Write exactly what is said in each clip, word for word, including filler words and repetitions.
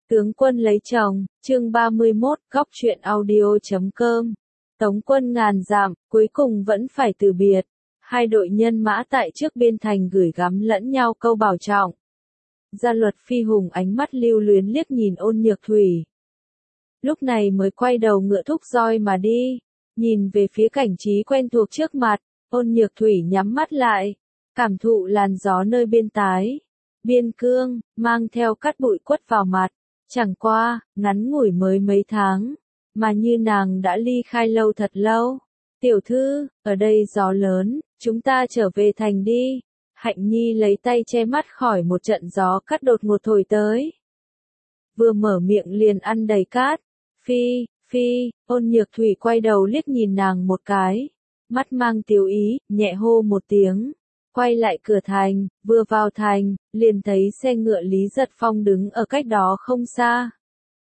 Tướng quân lấy chồng, chương ba mươi mốt, góc truyện audio chấm com. Tống quân ngàn dặm, cuối cùng vẫn phải từ biệt. Hai đội nhân mã tại trước biên thành gửi gắm lẫn nhau câu bảo trọng. Gia Luật Phi hùng ánh mắt lưu luyến liếc nhìn Ôn Nhược Thủy. Lúc này mới quay đầu ngựa thúc roi mà đi. Nhìn về phía cảnh trí quen thuộc trước mặt, Ôn Nhược Thủy nhắm mắt lại. Cảm thụ làn gió nơi biên tái. Biên cương, mang theo cát bụi quất vào mặt. Chẳng qua, ngắn ngủi mới mấy tháng, mà như nàng đã ly khai lâu thật lâu. Tiểu thư, ở đây gió lớn, chúng ta trở về thành đi. Hạnh Nhi lấy tay che mắt khỏi một trận gió cát đột ngột thổi tới. Vừa mở miệng liền ăn đầy cát. Phi, phi, Ôn Nhược Thủy quay đầu liếc nhìn nàng một cái. Mắt mang tiêu ý, nhẹ hô một tiếng. Quay lại cửa thành, vừa vào thành, liền thấy xe ngựa Lý Giật Phong đứng ở cách đó không xa.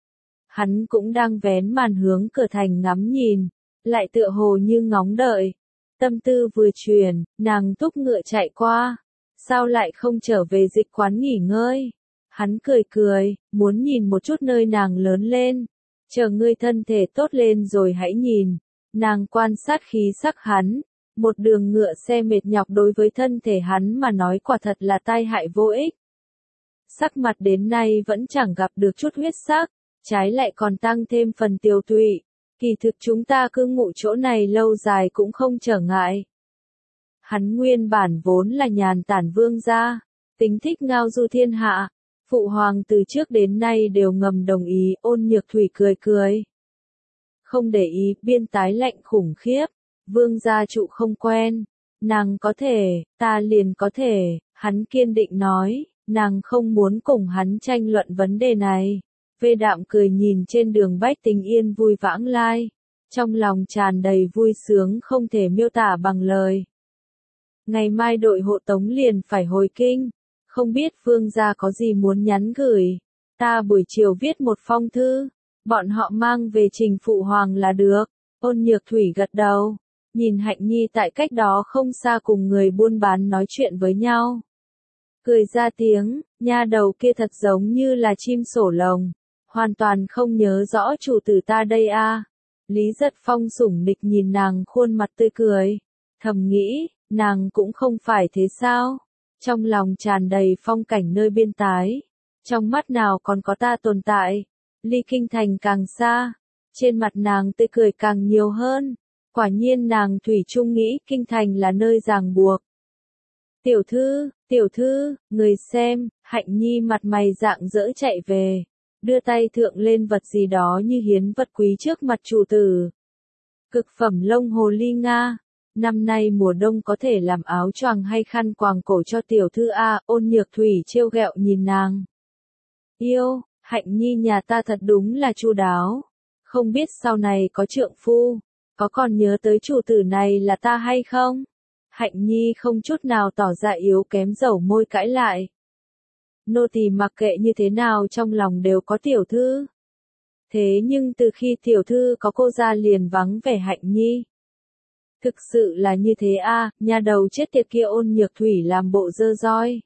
Hắn cũng đang vén màn hướng cửa thành ngắm nhìn, lại tựa hồ như ngóng đợi. Tâm tư vừa chuyển, nàng thúc ngựa chạy qua. Sao lại không trở về dịch quán nghỉ ngơi? Hắn cười cười, muốn nhìn một chút nơi nàng lớn lên. Chờ ngươi thân thể tốt lên rồi hãy nhìn. Nàng quan sát khí sắc hắn. Một đường ngựa xe mệt nhọc đối với thân thể hắn mà nói quả thật là tai hại vô ích. Sắc mặt đến nay vẫn chẳng gặp được chút huyết sắc, trái lại còn tăng thêm phần tiều tụy. Kỳ thực chúng ta cứ ngụ chỗ này lâu dài cũng không trở ngại. Hắn nguyên bản vốn là nhàn tản vương gia, tính thích ngao du thiên hạ. Phụ hoàng từ trước đến nay đều ngầm đồng ý. Ôn Nhược Thủy cười cười. Không để ý, biên tái lạnh khủng khiếp. Vương gia trụ không quen, nàng có thể, ta liền có thể, hắn kiên định nói, nàng không muốn cùng hắn tranh luận vấn đề này. Vê Đạm cười nhìn trên đường bách tính yên vui vãng lai, trong lòng tràn đầy vui sướng không thể miêu tả bằng lời. Ngày mai đội hộ tống liền phải hồi kinh, không biết vương gia có gì muốn nhắn gửi, ta buổi chiều viết một phong thư, bọn họ mang về trình phụ hoàng là được. Ôn Nhược Thủy gật đầu. Nhìn Hạnh Nhi tại cách đó không xa cùng người buôn bán nói chuyện với nhau. Cười ra tiếng, nha đầu kia thật giống như là chim sổ lồng, hoàn toàn không nhớ rõ chủ tử ta đây a. À. Lý Giật Phong sủng nịch nhìn nàng khuôn mặt tươi cười, thầm nghĩ, nàng cũng không phải thế sao? Trong lòng tràn đầy phong cảnh nơi biên tái, trong mắt nào còn có ta tồn tại, ly kinh thành càng xa, trên mặt nàng tươi cười càng nhiều hơn. Quả nhiên nàng thủy chung nghĩ kinh thành là nơi ràng buộc. Tiểu thư, tiểu thư, người xem, Hạnh Nhi mặt mày rạng rỡ chạy về, đưa tay thượng lên vật gì đó như hiến vật quý trước mặt chủ tử. Cực phẩm lông hồ ly Nga, năm nay mùa đông có thể làm áo choàng hay khăn quàng cổ cho tiểu thư a. Ôn Nhược Thủy trêu ghẹo nhìn nàng. Yêu, Hạnh Nhi nhà ta thật đúng là chu đáo, không biết sau này có trượng phu. Có còn nhớ tới chủ tử này là ta hay không? Hạnh Nhi không chút nào tỏ ra yếu kém dẩu môi cãi lại. Nô tỳ mặc kệ như thế nào trong lòng đều có tiểu thư. Thế nhưng từ khi tiểu thư có cô ra liền vắng vẻ Hạnh Nhi. Thực sự là như thế a, à, nhà đầu chết tiệt kia. Ôn Nhược Thủy làm bộ dơ roi.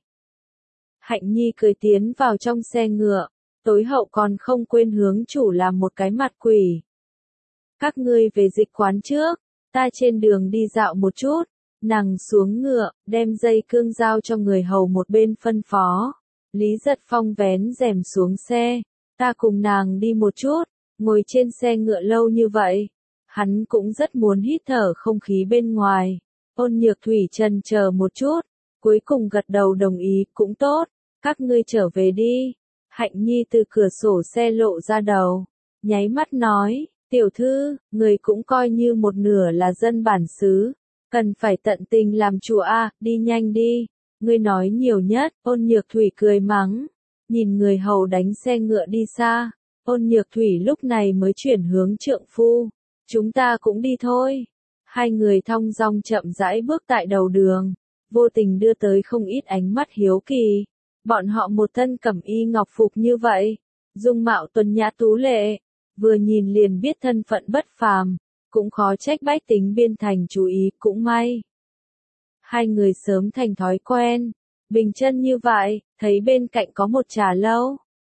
Hạnh Nhi cười tiến vào trong xe ngựa, tối hậu còn không quên hướng chủ làm một cái mặt quỷ. Các ngươi về dịch quán trước, ta trên đường đi dạo một chút. Nàng xuống ngựa, đem dây cương giao cho người hầu một bên phân phó. Lý Giật Phong vén rèm xuống xe, ta cùng nàng đi một chút. Ngồi trên xe ngựa lâu như vậy, hắn cũng rất muốn hít thở không khí bên ngoài. Ôn Nhược Thủy chần chờ một chút, cuối cùng gật đầu đồng ý, cũng tốt, các ngươi trở về đi. Hạnh Nhi từ cửa sổ xe lộ ra đầu, nháy mắt nói. Tiểu thư, người cũng coi như một nửa là dân bản xứ, cần phải tận tình làm chủ a, à, đi nhanh đi, ngươi nói nhiều nhất. Ôn Nhược Thủy cười mắng, nhìn người hầu đánh xe ngựa đi xa. Ôn Nhược Thủy lúc này mới chuyển hướng trượng phu, chúng ta cũng đi thôi. Hai người thong dong chậm rãi bước tại đầu đường, vô tình đưa tới không ít ánh mắt hiếu kỳ. Bọn họ một thân cẩm y ngọc phục như vậy, dung mạo tuấn nhã tú lệ. Vừa nhìn liền biết thân phận bất phàm, cũng khó trách bách tính biên thành chú ý, cũng may. Hai người sớm thành thói quen, bình chân như vậy, thấy bên cạnh có một trà lâu,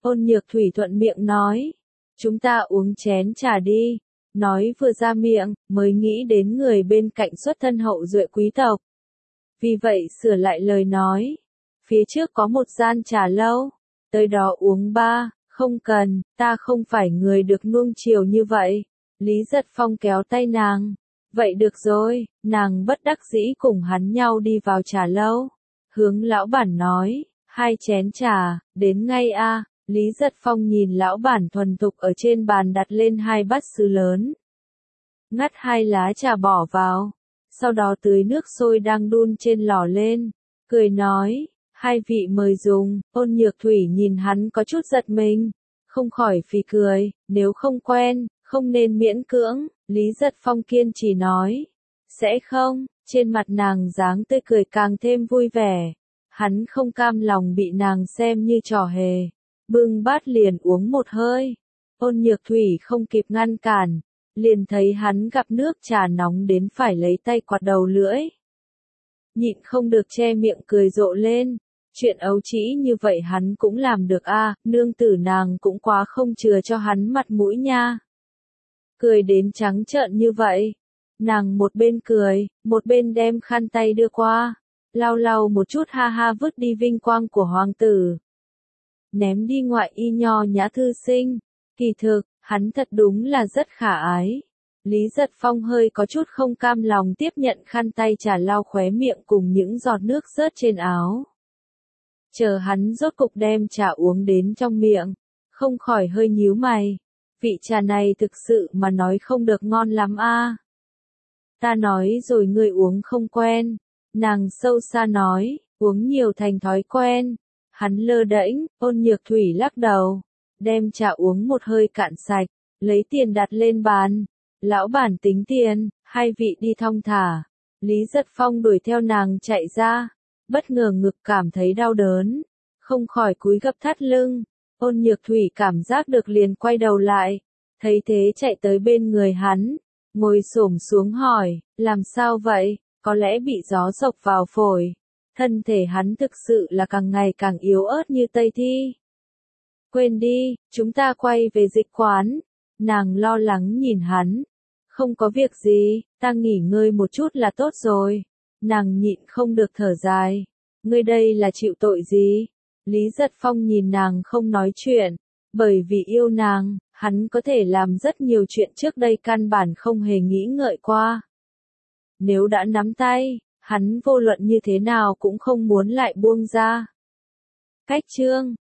Ôn Nhược Thủy thuận miệng nói. Chúng ta uống chén trà đi. Nói vừa ra miệng, mới nghĩ đến người bên cạnh xuất thân hậu duệ quý tộc. Vì vậy sửa lại lời nói. Phía trước có một gian trà lâu. Tới đó uống ba, không cần, ta không phải người được nuông chiều như vậy. Lý Giật Phong kéo tay nàng. Vậy được rồi, nàng bất đắc dĩ cùng hắn nhau đi vào trà lâu. Hướng lão bản nói, hai chén trà, đến ngay a. Lý Giật Phong nhìn lão bản thuần thục ở trên bàn đặt lên hai bát sứ lớn. Ngắt hai lá trà bỏ vào, sau đó tưới nước sôi đang đun trên lò lên, cười nói, hai vị mời dùng. Ôn Nhược Thủy nhìn hắn có chút giật mình, không khỏi phì cười, nếu không quen, không nên miễn cưỡng. Lý Giật Phong kiên trì nói, sẽ không, trên mặt nàng dáng tươi cười càng thêm vui vẻ, hắn không cam lòng bị nàng xem như trò hề, bưng bát liền uống một hơi. Ôn Nhược Thủy không kịp ngăn cản, liền thấy hắn gặp nước trà nóng đến phải lấy tay quạt đầu lưỡi. Nhịn không được che miệng cười rộ lên, chuyện ấu trĩ như vậy hắn cũng làm được a, nương tử nàng cũng quá không chừa cho hắn mặt mũi nha. Cười đến trắng trợn như vậy, nàng một bên cười, một bên đem khăn tay đưa qua, lau lau một chút ha ha vứt đi vinh quang của hoàng tử. Ném đi ngoại y nho nhã thư sinh, kỳ thực, hắn thật đúng là rất khả ái. Lý Giật Phong hơi có chút không cam lòng tiếp nhận khăn tay trà lau khóe miệng cùng những giọt nước rớt trên áo. Chờ hắn rốt cục đem trà uống đến trong miệng, không khỏi hơi nhíu mày. Vị trà này thực sự mà nói không được ngon lắm a. Ta nói rồi ngươi uống không quen. Nàng sâu xa nói, uống nhiều thành thói quen. Hắn lơ đễnh, Ôn Nhược Thủy lắc đầu, đem trà uống một hơi cạn sạch, lấy tiền đặt lên bàn. Lão bản tính tiền, hai vị đi thong thả. Lý Giật Phong đuổi theo nàng chạy ra, bất ngờ ngực cảm thấy đau đớn, không khỏi cúi gập thắt lưng. Ôn Nhược Thủy cảm giác được liền quay đầu lại, thấy thế chạy tới bên người hắn, ngồi xổm xuống hỏi, làm sao vậy, có lẽ bị gió sộc vào phổi. Thân thể hắn thực sự là càng ngày càng yếu ớt như Tây Thi. Quên đi, chúng ta quay về dịch quán. Nàng lo lắng nhìn hắn. Không có việc gì, ta nghỉ ngơi một chút là tốt rồi. Nàng nhịn không được thở dài. Ngươi đây là chịu tội gì? Lý Giật Phong nhìn nàng không nói chuyện. Bởi vì yêu nàng, hắn có thể làm rất nhiều chuyện trước đây căn bản không hề nghĩ ngợi qua. Nếu đã nắm tay, hắn vô luận như thế nào cũng không muốn lại buông ra. Cách chương